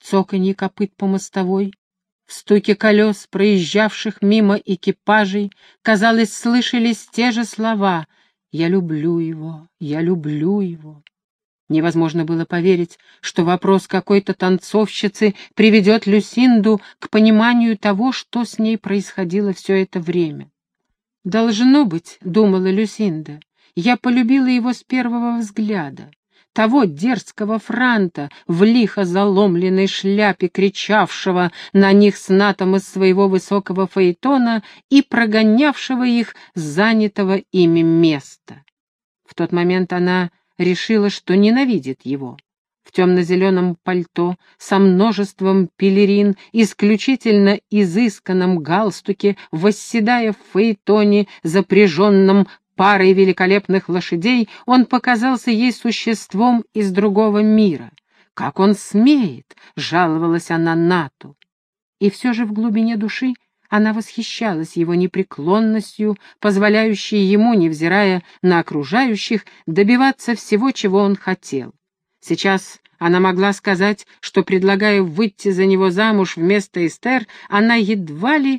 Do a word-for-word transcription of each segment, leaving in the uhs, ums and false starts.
цоканье копыт по мостовой, в стуке колес, проезжавших мимо экипажей, казалось, слышались те же слова: «Я люблю его, я люблю его». Невозможно было поверить, что вопрос какой-то танцовщицы приведет Люсинду к пониманию того, что с ней происходило все это время. «Должно быть, — думала Люсинда, — я полюбила его с первого взгляда. Того дерзкого франта в лихо заломленной шляпе, кричавшего на них с Натом из своего высокого фаэтона и прогонявшего их с занятого ими места. В тот момент она решила, что ненавидит его. В темно-зеленом пальто, со множеством пелерин, исключительно изысканном галстуке, восседая в фаэтоне, запряженном парой великолепных лошадей, он показался ей существом из другого мира. «Как он смеет!» — жаловалась она Нату. И все же в глубине души она восхищалась его непреклонностью, позволяющей ему, невзирая на окружающих, добиваться всего, чего он хотел. Сейчас она могла сказать, что, предлагая выйти за него замуж вместо Эстер, она едва ли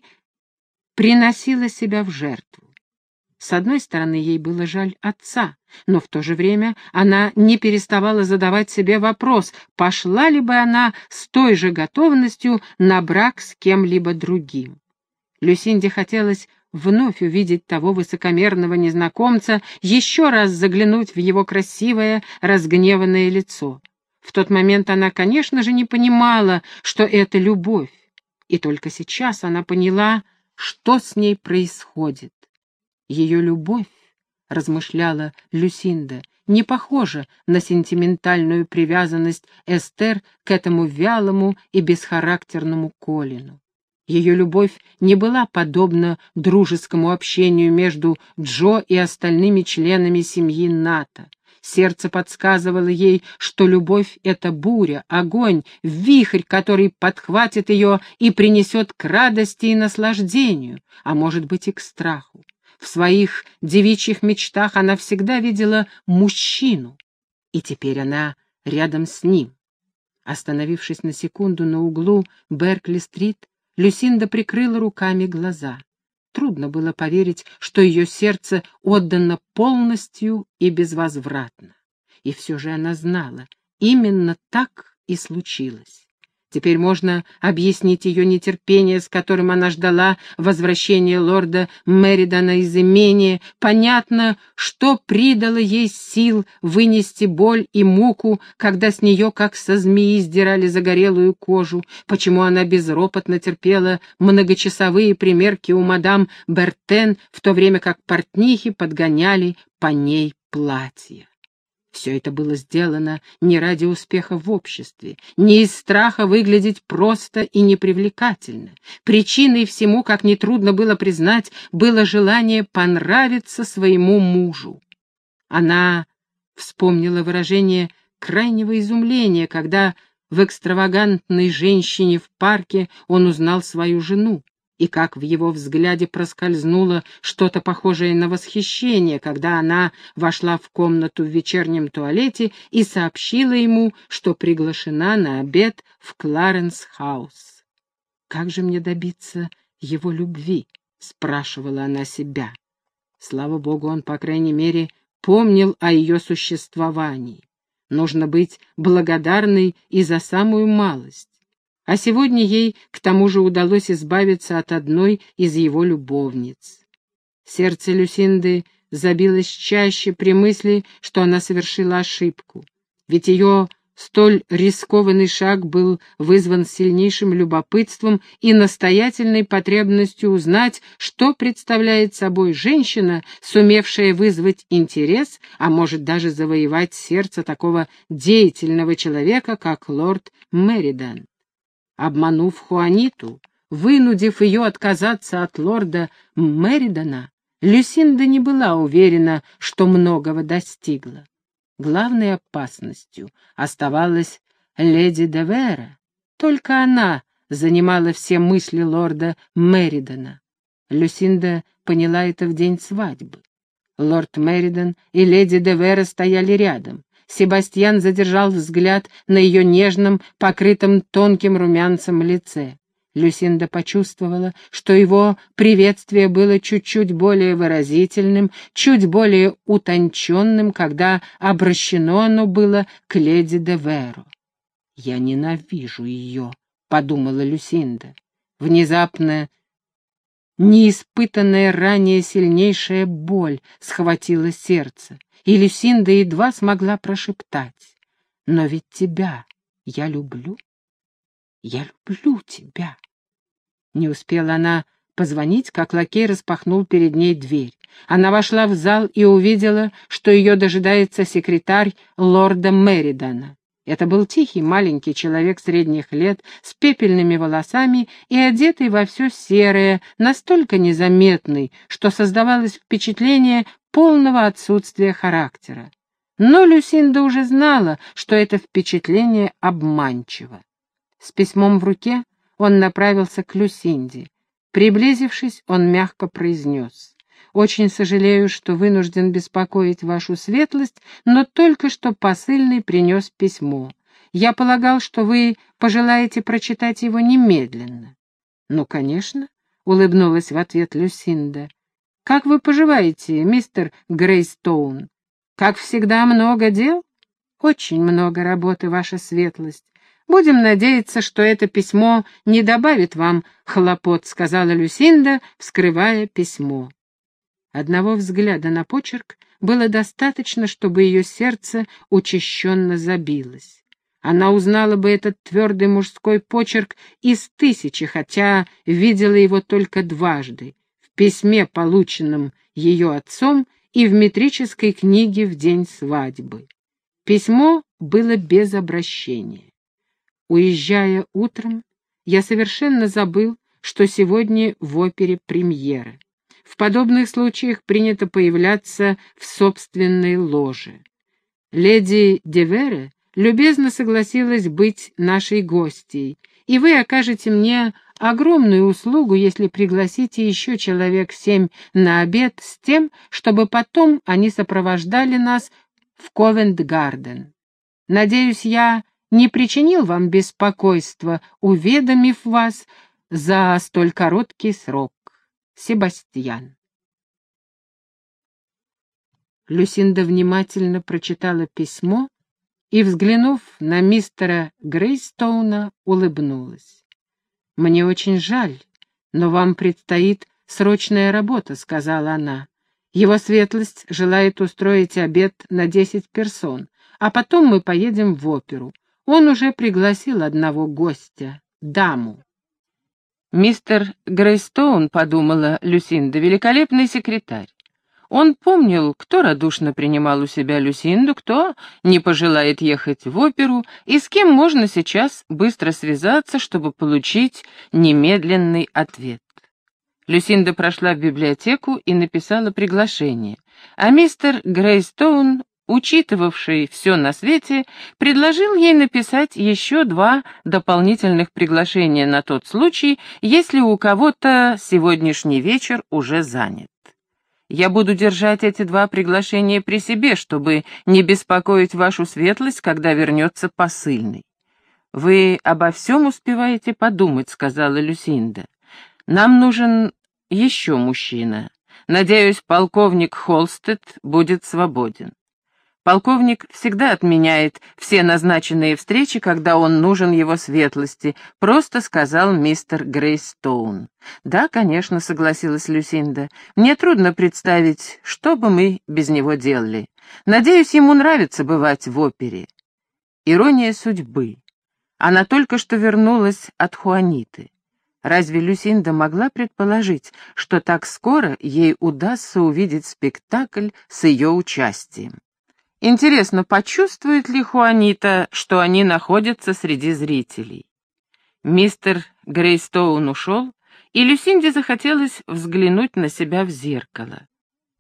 приносила себя в жертву. С одной стороны, ей было жаль отца, но в то же время она не переставала задавать себе вопрос, пошла ли бы она с той же готовностью на брак с кем-либо другим. Люсинде хотелось вновь увидеть того высокомерного незнакомца, еще раз заглянуть в его красивое, разгневанное лицо. В тот момент она, конечно же, не понимала, что это любовь, и только сейчас она поняла, что с ней происходит. Ее любовь, размышляла Люсинда, не похожа на сентиментальную привязанность Эстер к этому вялому и бесхарактерному Колину. Ее любовь не была подобна дружескому общению между Джо и остальными членами семьи Ната. Сердце подсказывало ей, что любовь — это буря, огонь, вихрь, который подхватит ее и принесет к радости и наслаждению, а может быть и к страху. В своих девичьих мечтах она всегда видела мужчину, и теперь она рядом с ним. Остановившись на секунду на углу Беркли-стрит, Люсинда прикрыла руками глаза. Трудно было поверить, что ее сердце отдано полностью и безвозвратно. И все же она знала, именно так и случилось. Теперь можно объяснить ее нетерпение, с которым она ждала возвращения лорда Меридана из имения. Понятно, что придало ей сил вынести боль и муку, когда с нее, как со змеи, сдирали загорелую кожу, почему она безропотно терпела многочасовые примерки у мадам Бертен, в то время как портнихи подгоняли по ней платья. Все это было сделано не ради успеха в обществе, не из страха выглядеть просто и непривлекательно. Причиной всему, как нетрудно было признать, было желание понравиться своему мужу. Она вспомнила выражение крайнего изумления, когда в экстравагантной женщине в парке он узнал свою жену, и как в его взгляде проскользнуло что-то похожее на восхищение, когда она вошла в комнату в вечернем туалете и сообщила ему, что приглашена на обед в Кларенс-хаус. «Как же мне добиться его любви?» — спрашивала она себя. Слава богу, он, по крайней мере, помнил о ее существовании. Нужно быть благодарной и за самую малость. А сегодня ей к тому же удалось избавиться от одной из его любовниц. Сердце Люсинды забилось чаще при мысли, что она совершила ошибку, ведь ее столь рискованный шаг был вызван сильнейшим любопытством и настоятельной потребностью узнать, что представляет собой женщина, сумевшая вызвать интерес, а может даже завоевать сердце такого деятельного человека, как лорд Меридан. Обманув Хуаниту, вынудив ее отказаться от лорда Меридана, Люсинда не была уверена, что многого достигла. Главной опасностью оставалась леди де Вера. Только она занимала все мысли лорда Меридана. Люсинда поняла это в день свадьбы. Лорд Меридан и леди де Вера стояли рядом. Себастьян задержал взгляд на ее нежном, покрытом тонким румянцем лице. Люсинда почувствовала, что его приветствие было чуть-чуть более выразительным, чуть более утонченным, когда обращено оно было к леди де Веро. «Я ненавижу ее», — подумала Люсинда. Внезапно неиспытанная ранее сильнейшая боль схватила сердце, и Люсинда едва смогла прошептать: «Но ведь тебя я люблю, я люблю тебя». Не успела она позвонить, как лакей распахнул перед ней дверь. Она вошла в зал и увидела, что ее дожидается секретарь лорда Меридана. Это был тихий маленький человек средних лет с пепельными волосами и одетый во все серое, настолько незаметный, что создавалось впечатление полного отсутствия характера. Но Люсинда уже знала, что это впечатление обманчиво. С письмом в руке он направился к Люсинде. Приблизившись, он мягко произнес: «Очень сожалею, что вынужден беспокоить вашу светлость, но только что посыльный принес письмо. Я полагал, что вы пожелаете прочитать его немедленно». «Ну, конечно», — улыбнулась в ответ Люсинда. «Как вы поживаете, мистер Грейстоун? Как всегда, много дел?» «Очень много работы, ваша светлость. Будем надеяться, что это письмо не добавит вам хлопот», — сказала Люсинда, вскрывая письмо. Одного взгляда на почерк было достаточно, чтобы ее сердце учащенно забилось. Она узнала бы этот твердый мужской почерк из тысячи, хотя видела его только дважды — в письме, полученном ее отцом, и в метрической книге в день свадьбы. Письмо было без обращения. «Уезжая утром, я совершенно забыл, что сегодня в опере премьера. В подобных случаях принято появляться в собственной ложе. Леди де Вере любезно согласилась быть нашей гостьей, и вы окажете мне огромную услугу, если пригласите еще человек семь на обед с тем, чтобы потом они сопровождали нас в Ковент-Гарден. Надеюсь, я не причинил вам беспокойства, уведомив вас за столь короткий срок. Себастьян». Люсинда внимательно прочитала письмо и, взглянув на мистера Грейстоуна, улыбнулась. «Мне очень жаль, но вам предстоит срочная работа», — сказала она. «Его светлость желает устроить обед на десять персон, а потом мы поедем в оперу. Он уже пригласил одного гостя, даму». Мистер Грейстоун, подумала Люсинда, великолепный секретарь. Он помнил, кто радушно принимал у себя Люсинду, кто не пожелает ехать в оперу, и с кем можно сейчас быстро связаться, чтобы получить немедленный ответ. Люсинда прошла в библиотеку и написала приглашение, а мистер Грейстоун, учитывавший все на свете, предложил ей написать еще два дополнительных приглашения на тот случай, если у кого-то сегодняшний вечер уже занят. «Я буду держать эти два приглашения при себе, чтобы не беспокоить вашу светлость, когда вернется посыльный». «Вы обо всем успеваете подумать», — сказала Люсинда. «Нам нужен еще мужчина. Надеюсь, полковник Холстед будет свободен». Полковник всегда отменяет все назначенные встречи, когда он нужен его светлости, просто сказал мистер Грейстоун. «Да, конечно», — согласилась Люсинда. «Мне трудно представить, что бы мы без него делали. Надеюсь, ему нравится бывать в опере». Ирония судьбы. Она только что вернулась от Хуаниты. Разве Люсинда могла предположить, что так скоро ей удастся увидеть спектакль с ее участием? Интересно, почувствует ли Хуанита, что они находятся среди зрителей? Мистер Грейстоун ушел, и Люсинде захотелось взглянуть на себя в зеркало.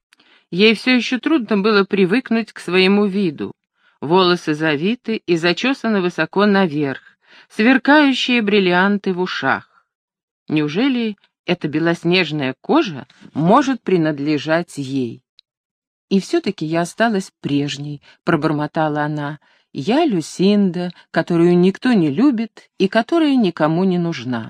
Ей все еще трудно было привыкнуть к своему виду. Волосы завиты и зачесаны высоко наверх, сверкающие бриллианты в ушах. Неужели эта белоснежная кожа может принадлежать ей? И все-таки я осталась прежней, пробормотала она. Я Люсинда, которую никто не любит и которая никому не нужна.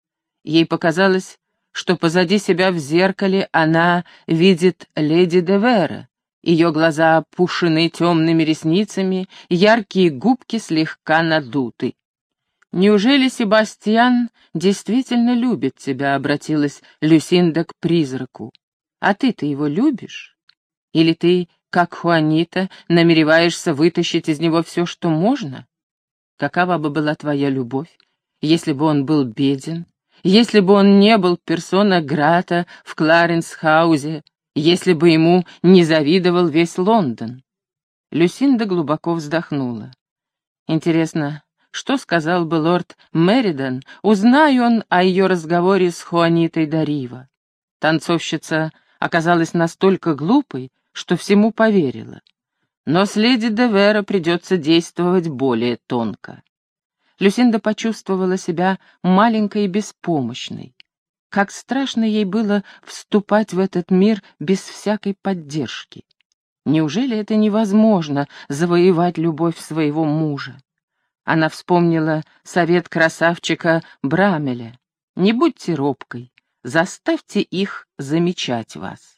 Ей показалось, что позади себя в зеркале она видит леди де Вера. Ее глаза опушены темными ресницами, яркие губки слегка надуты. «Неужели Себастьян действительно любит тебя?» — обратилась Люсинда к призраку. «А ты-то его любишь? Или ты, как Хуанита, намереваешься вытащить из него все, что можно? Какова бы была твоя любовь, если бы он был беден, если бы он не был персона грата в Кларенс-хаузе, если бы ему не завидовал весь Лондон?» Люсинда глубоко вздохнула. «Интересно, что сказал бы лорд Меридан, узнай он о ее разговоре с Хуанитой Дарива?» Танцовщица оказалась настолько глупой, что всему поверила. Но с леди де Вера придется действовать более тонко. Люсинда почувствовала себя маленькой и беспомощной. Как страшно ей было вступать в этот мир без всякой поддержки. Неужели это невозможно — завоевать любовь своего мужа? Она вспомнила совет красавчика Брамеля. «Не будьте робкой, заставьте их замечать вас».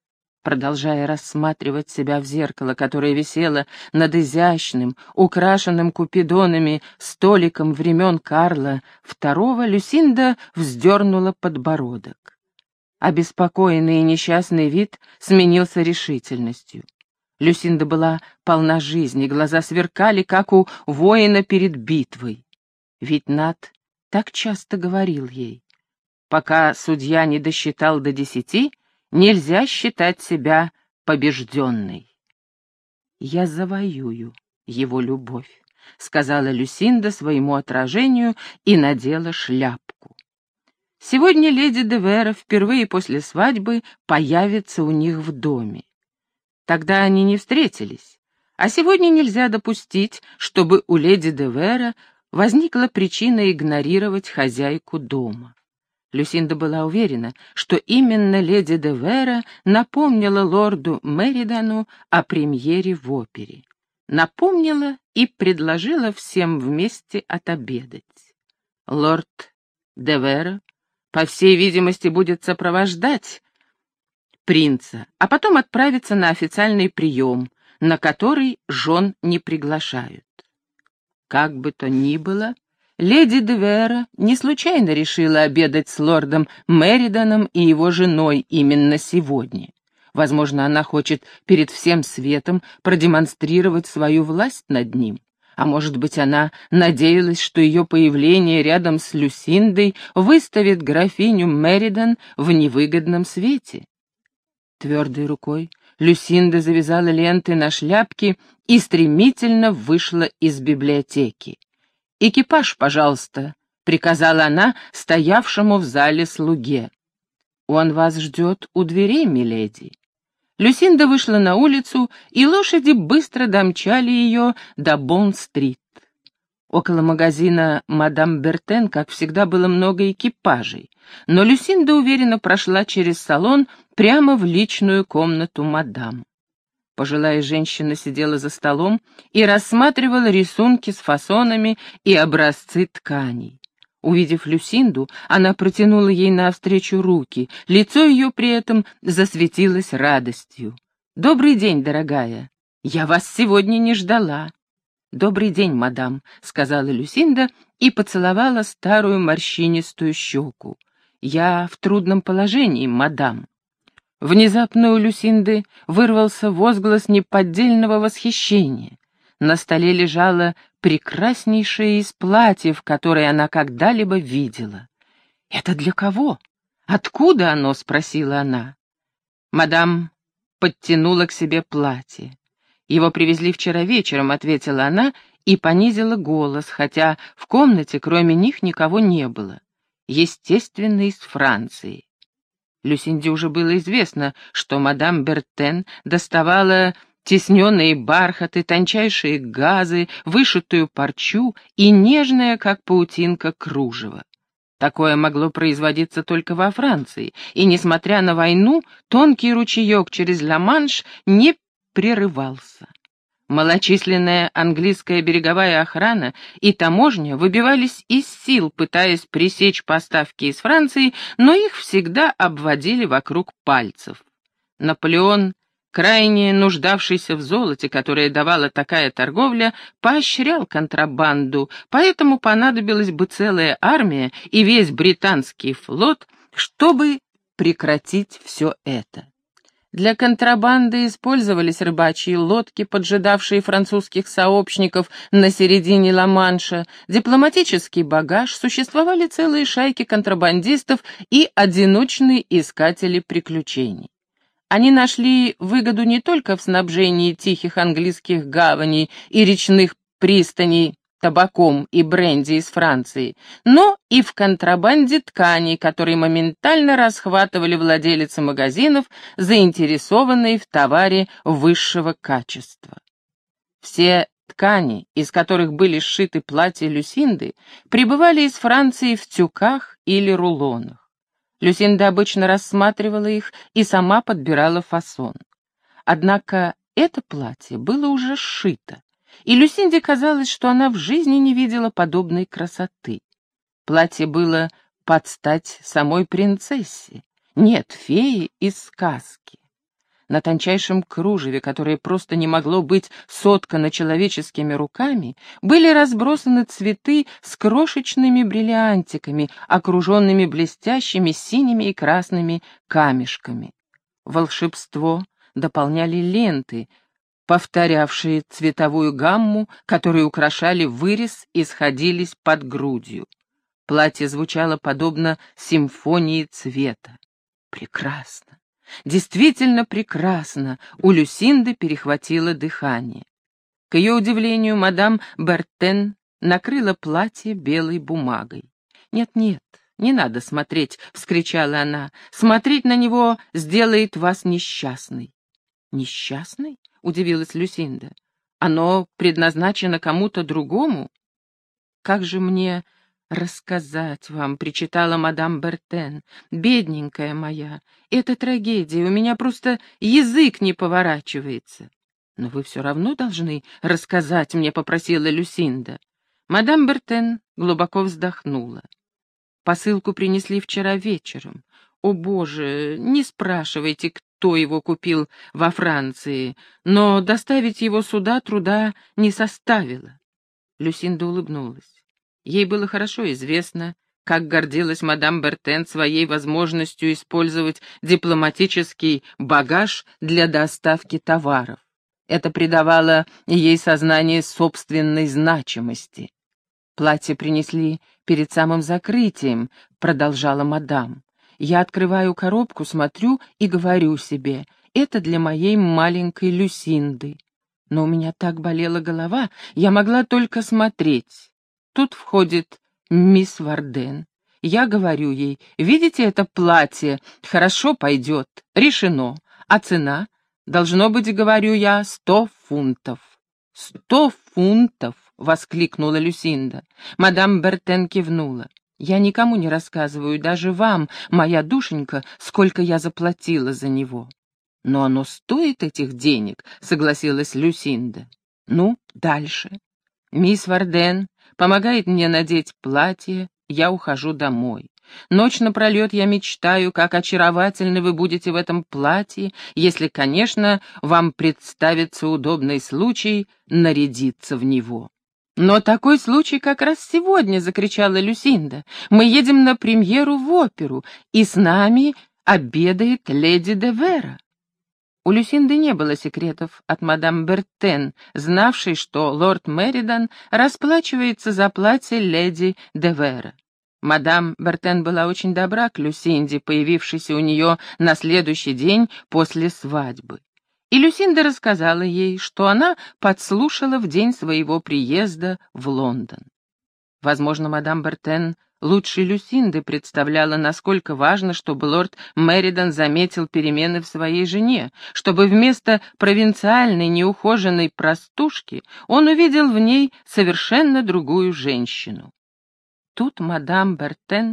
Продолжая рассматривать себя в зеркало, которое висело над изящным, украшенным купидонами столиком времен Карла второго, Люсинда вздернула подбородок. Обеспокоенный и несчастный вид сменился решительностью. Люсинда была полна жизни, глаза сверкали, как у воина перед битвой. Ведь Нат так часто говорил ей: пока судья не досчитал до десяти, нельзя считать себя побежденной. «Я завоюю его любовь», — сказала Люсинда своему отражению и надела шляпку. Сегодня леди де Вера впервые после свадьбы появится у них в доме. Тогда они не встретились, а сегодня нельзя допустить, чтобы у леди де Вера возникла причина игнорировать хозяйку дома. Люсинда была уверена, что именно леди де Вера напомнила лорду Меридану о премьере в опере. Напомнила и предложила всем вместе отобедать. Лорд де Вера, по всей видимости, будет сопровождать принца, а потом отправиться на официальный прием, на который жен не приглашают. Как бы то ни было, леди де Вера не случайно решила обедать с лордом Мериданом и его женой именно сегодня. Возможно, она хочет перед всем светом продемонстрировать свою власть над ним. А может быть, она надеялась, что ее появление рядом с Люсиндой выставит графиню Меридан в невыгодном свете. Твердой рукой Люсинда завязала ленты на шляпке и стремительно вышла из библиотеки. «Экипаж, пожалуйста», — приказала она стоявшему в зале слуге. «Он вас ждет у дверей, миледи». Люсинда вышла на улицу, и лошади быстро домчали ее до Бонд-стрит. Около магазина «Мадам Бертен», как всегда, было много экипажей, но Люсинда уверенно прошла через салон прямо в личную комнату мадам. Пожилая женщина сидела за столом и рассматривала рисунки с фасонами и образцы тканей. Увидев Люсинду, она протянула ей навстречу руки, лицо ее при этом засветилось радостью. «Добрый день, дорогая! Я вас сегодня не ждала!» «Добрый день, мадам», — сказала Люсинда и поцеловала старую морщинистую щеку. «Я в трудном положении, мадам». Внезапно у Люсинды вырвался возглас неподдельного восхищения. На столе лежало прекраснейшее из платьев, которое она когда-либо видела. «Это для кого? Откуда оно?» — спросила она. Мадам подтянула к себе платье. «Его привезли вчера вечером», — ответила она и понизила голос, хотя в комнате кроме них никого не было. «Естественно, из Франции». Люсинде уже было известно, что мадам Бертен доставала тисненные бархаты, тончайшие газы, вышитую парчу и нежное, как паутинка, кружево. Такое могло производиться только во Франции, и, несмотря на войну, тонкий ручеек через Ла-Манш не прерывался. Малочисленная английская береговая охрана и таможня выбивались из сил, пытаясь пресечь поставки из Франции, но их всегда обводили вокруг пальцев. Наполеон, крайне нуждавшийся в золоте, которое давала такая торговля, поощрял контрабанду, поэтому понадобилась бы целая армия и весь британский флот, чтобы прекратить все это. Для контрабанды использовались рыбачьи лодки, поджидавшие французских сообщников на середине Ла-Манша, дипломатический багаж, существовали целые шайки контрабандистов и одиночные искатели приключений. Они нашли выгоду не только в снабжении тихих английских гаваней и речных пристаней табаком и бренди из Франции, но и в контрабанде тканей, которые моментально расхватывали владельцы магазинов, заинтересованные в товаре высшего качества. Все ткани, из которых были сшиты платья Люсинды, прибывали из Франции в тюках или рулонах. Люсинда обычно рассматривала их и сама подбирала фасон. Однако это платье было уже сшито, и Люсинде казалось, что она в жизни не видела подобной красоты. Платье было под стать самой принцессе, нет, феи из сказки. На тончайшем кружеве, которое просто не могло быть соткано человеческими руками, были разбросаны цветы с крошечными бриллиантиками, окруженными блестящими синими и красными камешками. Волшебство дополняли ленты, повторявшие цветовую гамму, которые украшали вырез и сходились под грудью. Платье звучало подобно симфонии цвета. Прекрасно, действительно прекрасно, у Люсинды перехватило дыхание. К ее удивлению, мадам Бертен накрыла платье белой бумагой. «Нет-нет, не надо смотреть», — вскричала она, — «смотреть на него сделает вас несчастной». «Несчастной?» — удивилась Люсинда. «Оно предназначено кому-то другому?» «Как же мне рассказать вам?» — причитала мадам Бертен. «Бедненькая моя, это трагедия, у меня просто язык не поворачивается». «Но вы все равно должны рассказать мне», — попросила Люсинда. Мадам Бертен глубоко вздохнула. «Посылку принесли вчера вечером. О, Боже, не спрашивайте, кто его купил во Франции, но доставить его сюда труда не составило». Люсинда улыбнулась. Ей было хорошо известно, как гордилась мадам Бертен своей возможностью использовать дипломатический багаж для доставки товаров. Это придавало ей сознание собственной значимости. «Платье принесли перед самым закрытием», — продолжала мадам. «Я открываю коробку, смотрю и говорю себе, это для моей маленькой Люсинды. Но у меня так болела голова, я могла только смотреть. Тут входит мисс Варден. Я говорю ей, видите это платье, хорошо пойдет, решено. А цена? Должно быть, говорю я, сто фунтов». «Сто фунтов!» — воскликнула Люсинда. Мадам Бертен кивнула. «Я никому не рассказываю, даже вам, моя душенька, сколько я заплатила за него». «Но оно стоит этих денег», — согласилась Люсинда. «Ну, дальше. Мисс Варден помогает мне надеть платье, я ухожу домой. Ночь напролет я мечтаю, как очаровательны вы будете в этом платье, если, конечно, вам представится удобный случай нарядиться в него». «Но такой случай как раз сегодня», — закричала Люсинда. «Мы едем на премьеру в оперу, и с нами обедает леди де Вера». У Люсинды не было секретов от мадам Бертен, знавшей, что лорд Меридан расплачивается за платье леди де Вера. Мадам Бертен была очень добра к Люсинде, появившейся у нее на следующий день после свадьбы. И Люсинда рассказала ей, что она подслушала в день своего приезда в Лондон. Возможно, мадам Бертен лучше Люсинды представляла, насколько важно, чтобы лорд Меридан заметил перемены в своей жене, чтобы вместо провинциальной неухоженной простушки он увидел в ней совершенно другую женщину. Тут мадам Бертен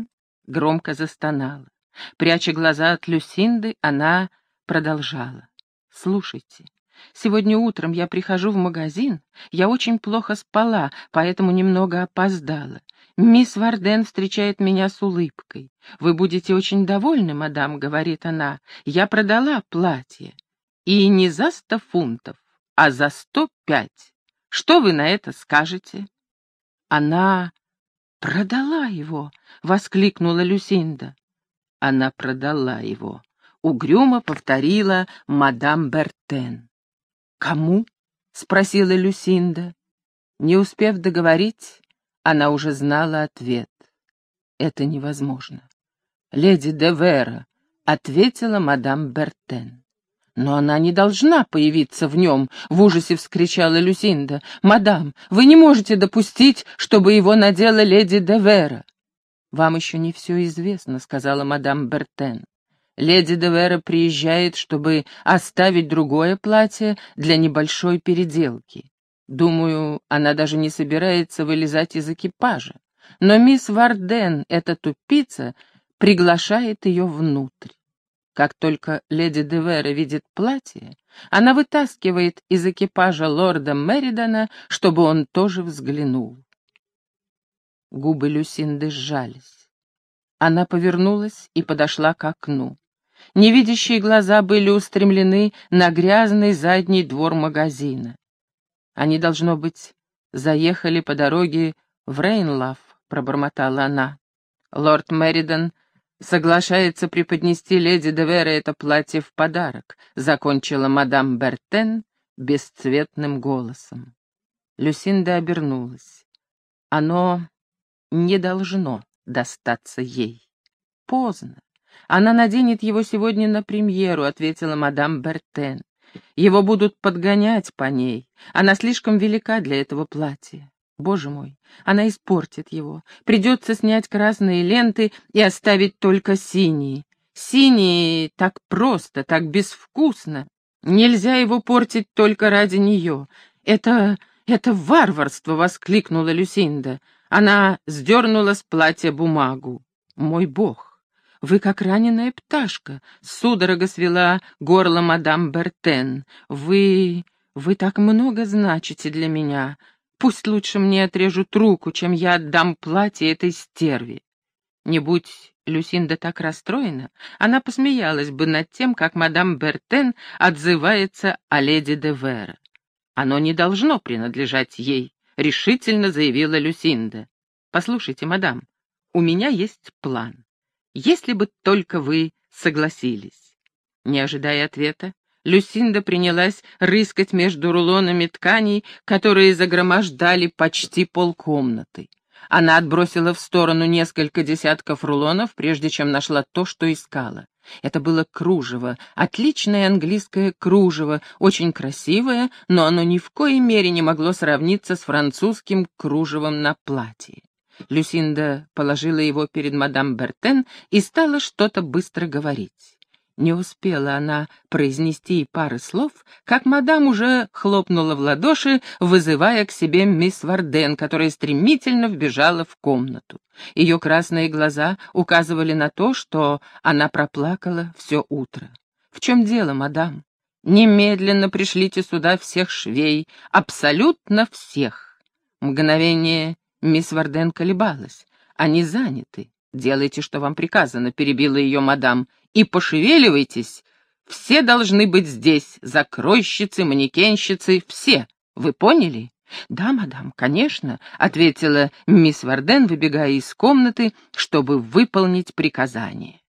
громко застонала. Пряча глаза от Люсинды, она продолжала. «Слушайте, сегодня утром я прихожу в магазин, я очень плохо спала, поэтому немного опоздала. Мисс Варден встречает меня с улыбкой. «Вы будете очень довольны, мадам», — говорит она, — «я продала платье. И не за сто фунтов, а за сто пять. Что вы на это скажете?» «Она продала его!» — воскликнула Люсинда. «Она продала его», — угрюмо повторила мадам Бертен. «Кому?» — спросила Люсинда. Не успев договорить, она уже знала ответ. «Это невозможно». «Леди де Вера», — ответила мадам Бертен. «Но она не должна появиться в нем», — в ужасе вскричала Люсинда. «Мадам, вы не можете допустить, чтобы его надела леди де Вера». «Вам еще не все известно», — сказала мадам Бертен. «Леди де Вера приезжает, чтобы оставить другое платье для небольшой переделки. Думаю, она даже не собирается вылезать из экипажа. Но мисс Варден, эта тупица, приглашает ее внутрь. Как только леди де Вера видит платье, она вытаскивает из экипажа лорда Меридана, чтобы он тоже взглянул». Губы Люсинды сжались. Она повернулась и подошла к окну. Невидящие глаза были устремлены на грязный задний двор магазина. «Они, должно быть, заехали по дороге в Рейнлав», — пробормотала она. «Лорд Меридан соглашается преподнести леди де Вере это платье в подарок», — закончила мадам Бертен бесцветным голосом. Люсинда обернулась. «Оно не должно достаться ей. Поздно. Она наденет его сегодня на премьеру», — ответила мадам Бертен. «Его будут подгонять по ней. Она слишком велика для этого платья. Боже мой, она испортит его. Придется снять красные ленты и оставить только синие. Синие так просто, так безвкусно. Нельзя его портить только ради нее. Это... это варварство!» — воскликнула Люсинда. Она сдернула с платья бумагу. «Мой бог! Вы как раненая пташка!» — судорога свела горло мадам Бертен. «Вы... вы так много значите для меня. Пусть лучше мне отрежут руку, чем я отдам платье этой стерве». Не будь Люсинда так расстроена, она посмеялась бы над тем, как мадам Бертен отзывается о леди де Вера. «Оно не должно принадлежать ей», — решительно заявила Люсинда. «Послушайте, мадам, у меня есть план. Если бы только вы согласились». Не ожидая ответа, Люсинда принялась рыскать между рулонами тканей, которые загромождали почти полкомнаты. Она отбросила в сторону несколько десятков рулонов, прежде чем нашла то, что искала. Это было кружево, отличное английское кружево, очень красивое, но оно ни в коей мере не могло сравниться с французским кружевом на платье. Люсинда положила его перед мадам Бертен и стала что-то быстро говорить. Не успела она произнести и пары слов, как мадам уже хлопнула в ладоши, вызывая к себе мисс Варден, которая стремительно вбежала в комнату. Ее красные глаза указывали на то, что она проплакала все утро. «В чем дело, мадам? Немедленно пришлите сюда всех швей, абсолютно всех». Мгновение мисс Варден колебалась. «Они заняты. Делайте, что вам приказано», — перебила ее мадам. «И пошевеливайтесь. Все должны быть здесь. Закройщицы, манекенщицы, все. Вы поняли?» «Да, мадам, конечно», — ответила мисс Варден, выбегая из комнаты, чтобы выполнить приказание.